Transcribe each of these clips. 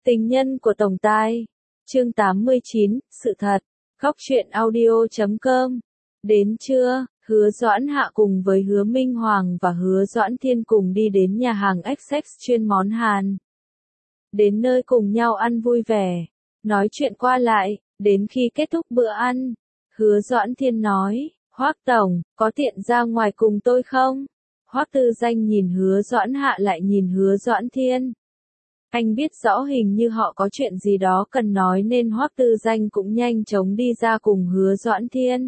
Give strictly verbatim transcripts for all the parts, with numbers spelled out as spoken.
Tình nhân của Tổng Tài. Chương tám mươi chín, sự thật. Góc truyện audio chấm com. Đến trưa, Hứa Doãn Hạ cùng với Hứa Minh Hoàng và Hứa Doãn Thiên cùng đi đến nhà hàng Essex chuyên món Hàn. Đến nơi cùng nhau ăn vui vẻ, nói chuyện qua lại, đến khi kết thúc bữa ăn, Hứa Doãn Thiên nói, Hoắc Tổng, có tiện ra ngoài cùng tôi không? Hoắc Tư Danh nhìn Hứa Doãn Hạ lại nhìn Hứa Doãn Thiên. Anh biết rõ hình như họ có chuyện gì đó cần nói nên Hoắc Tư Danh cũng nhanh chóng đi ra cùng Hứa Doãn Thiên.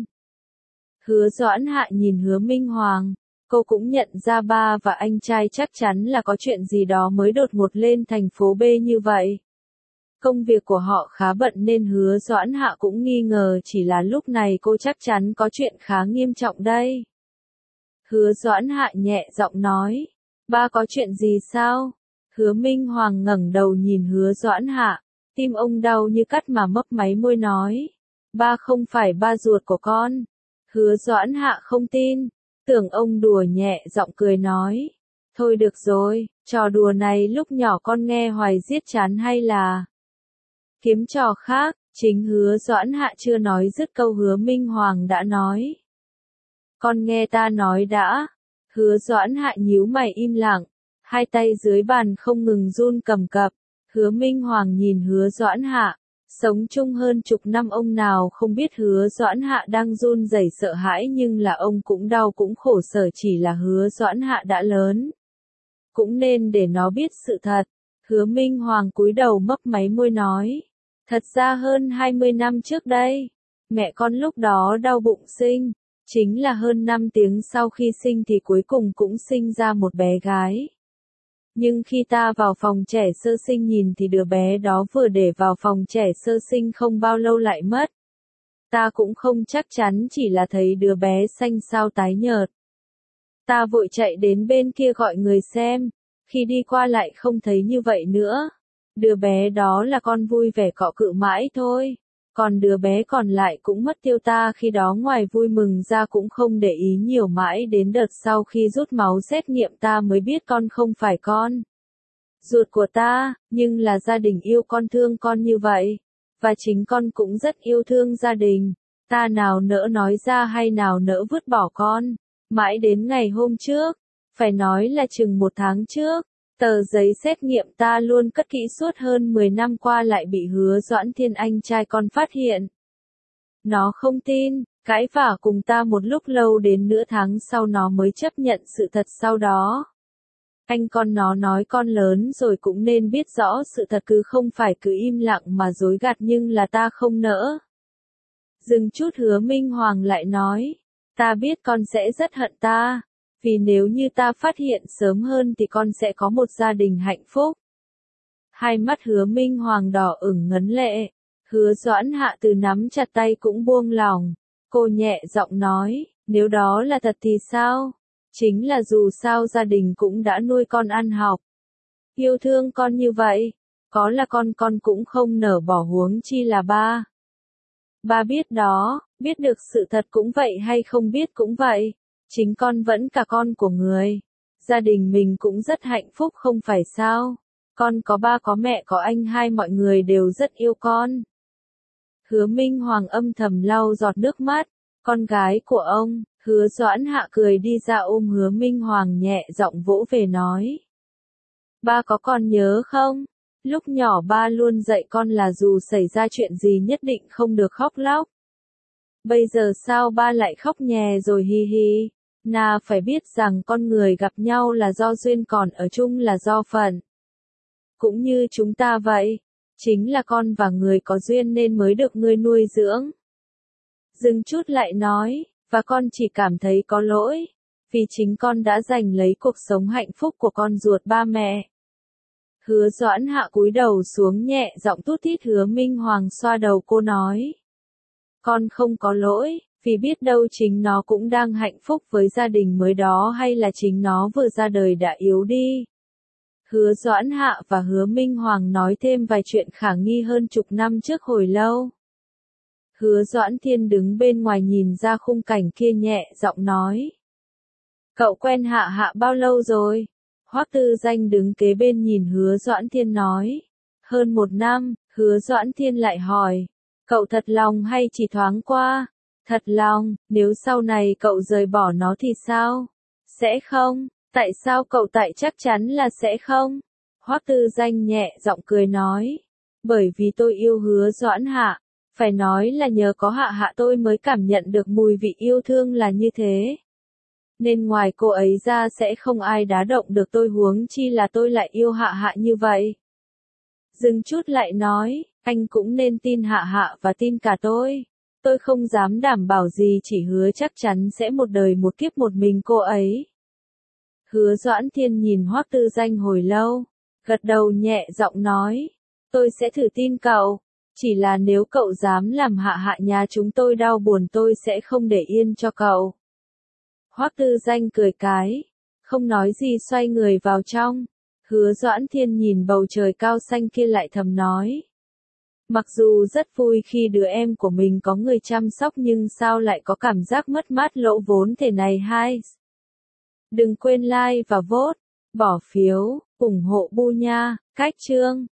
Hứa Doãn Hạ nhìn Hứa Minh Hoàng, cô cũng nhận ra ba và anh trai chắc chắn là có chuyện gì đó mới đột ngột lên thành phố B như vậy. Công việc của họ khá bận nên Hứa Doãn Hạ cũng nghi ngờ chỉ là lúc này cô chắc chắn có chuyện khá nghiêm trọng đây. Hứa Doãn Hạ nhẹ giọng nói, ba có chuyện gì sao? Hứa Minh Hoàng ngẩng đầu nhìn Hứa Doãn Hạ, tim ông đau như cắt mà mấp máy môi nói, ba không phải ba ruột của con. Hứa Doãn Hạ không tin, tưởng ông đùa nhẹ giọng cười nói, thôi được rồi, trò đùa này lúc nhỏ con nghe hoài giết chán hay là kiếm trò khác. Chính Hứa Doãn Hạ chưa nói dứt câu Hứa Minh Hoàng đã nói, con nghe ta nói đã. Hứa Doãn Hạ nhíu mày im lặng, hai tay dưới bàn không ngừng run cầm cập. Hứa Minh Hoàng nhìn Hứa Doãn Hạ, sống chung hơn chục năm ông nào không biết Hứa Doãn Hạ đang run rẩy sợ hãi nhưng là ông cũng đau cũng khổ sở chỉ là Hứa Doãn Hạ đã lớn. Cũng nên để nó biết sự thật. Hứa Minh Hoàng cúi đầu mấp máy môi nói, thật ra hơn hai mươi năm trước đây, mẹ con lúc đó đau bụng sinh, chính là hơn năm tiếng sau khi sinh thì cuối cùng cũng sinh ra một bé gái. Nhưng khi ta vào phòng trẻ sơ sinh nhìn thì đứa bé đó vừa để vào phòng trẻ sơ sinh không bao lâu lại mất. Ta cũng không chắc chắn chỉ là thấy đứa bé xanh xao tái nhợt. Ta vội chạy đến bên kia gọi người xem, khi đi qua lại không thấy như vậy nữa. Đứa bé đó là con vui vẻ cọ cự mãi thôi. Còn đứa bé còn lại cũng mất tiêu ta khi đó ngoài vui mừng ra cũng không để ý nhiều mãi đến đợt sau khi rút máu xét nghiệm ta mới biết con không phải con ruột của ta, nhưng là gia đình yêu con thương con như vậy. Và chính con cũng rất yêu thương gia đình, ta nào nỡ nói ra hay nào nỡ vứt bỏ con. Mãi đến ngày hôm trước, phải nói là chừng một tháng trước, tờ giấy xét nghiệm ta luôn cất kỹ suốt hơn mười năm qua lại bị Hứa Doãn Thiên anh trai con phát hiện. Nó không tin, cãi vả cùng ta một lúc lâu đến nửa tháng sau nó mới chấp nhận sự thật sau đó. Anh con nó nói con lớn rồi cũng nên biết rõ sự thật cứ không phải cứ im lặng mà dối gạt nhưng là ta không nỡ. Dừng chút Hứa Minh Hoàng lại nói, ta biết con sẽ rất hận ta. Vì nếu như ta phát hiện sớm hơn thì con sẽ có một gia đình hạnh phúc. Hai mắt Hứa Minh Hoàng đỏ ửng ngấn lệ. Hứa Doãn Hạ từ nắm chặt tay cũng buông lòng. Cô nhẹ giọng nói, nếu đó là thật thì sao? Chính là dù sao gia đình cũng đã nuôi con ăn học. Yêu thương con như vậy, có là con con cũng không nỡ bỏ huống chi là ba. Ba biết đó, biết được sự thật cũng vậy hay không biết cũng vậy. Chính con vẫn cả con của người. Gia đình mình cũng rất hạnh phúc không phải sao? Con có ba có mẹ có anh hai mọi người đều rất yêu con. Hứa Minh Hoàng âm thầm lau giọt nước mắt. Con gái của ông, Hứa Doãn Hạ cười đi ra ôm Hứa Minh Hoàng nhẹ giọng vỗ về nói. Ba có còn nhớ không? Lúc nhỏ ba luôn dạy con là dù xảy ra chuyện gì nhất định không được khóc lóc. Bây giờ sao ba lại khóc nhè rồi hi hi? Nà phải biết rằng con người gặp nhau là do duyên còn ở chung là do phận. Cũng như chúng ta vậy, chính là con và người có duyên nên mới được ngươi nuôi dưỡng. Dừng chút lại nói, và con chỉ cảm thấy có lỗi, vì chính con đã giành lấy cuộc sống hạnh phúc của con ruột ba mẹ. Hứa Doãn Hạ cúi đầu xuống nhẹ giọng tút thít Hứa Minh Hoàng xoa đầu cô nói. Con không có lỗi. Vì biết đâu chính nó cũng đang hạnh phúc với gia đình mới đó hay là chính nó vừa ra đời đã yếu đi. Hứa Doãn Hạ và Hứa Minh Hoàng nói thêm vài chuyện khả nghi hơn chục năm trước hồi lâu. Hứa Doãn Thiên đứng bên ngoài nhìn ra khung cảnh kia nhẹ giọng nói. Cậu quen Hạ Hạ bao lâu rồi? Hoắc Tư Danh đứng kế bên nhìn Hứa Doãn Thiên nói. Hơn một năm, Hứa Doãn Thiên lại hỏi. Cậu thật lòng hay chỉ thoáng qua? Thật lòng, nếu sau này cậu rời bỏ nó thì sao? Sẽ không. Tại sao cậu tại chắc chắn là sẽ không? Hoắc Tư Danh nhẹ giọng cười nói. Bởi vì tôi yêu Hứa Doãn Hạ. Phải nói là nhờ có Hạ Hạ tôi mới cảm nhận được mùi vị yêu thương là như thế. Nên ngoài cô ấy ra sẽ không ai đá động được tôi, huống chi là tôi lại yêu Hạ Hạ như vậy. Dừng chút lại nói, anh cũng nên tin Hạ Hạ và tin cả tôi. Tôi không dám đảm bảo gì, chỉ hứa chắc chắn sẽ một đời một kiếp một mình cô ấy. Hứa Doãn Thiên nhìn Hoắc Tư Danh hồi lâu, gật đầu nhẹ giọng nói, tôi sẽ thử tin cậu, chỉ là nếu cậu dám làm Hạ Hạ nhà chúng tôi đau buồn tôi sẽ không để yên cho cậu. Hoắc Tư Danh cười cái, không nói gì xoay người vào trong. Hứa Doãn Thiên nhìn bầu trời cao xanh kia lại thầm nói. Mặc dù rất vui khi đứa em của mình có người chăm sóc nhưng sao lại có cảm giác mất mát lỗ vốn thế này hay? Đừng quên like và vote, bỏ phiếu, ủng hộ Bu nha, cách chương.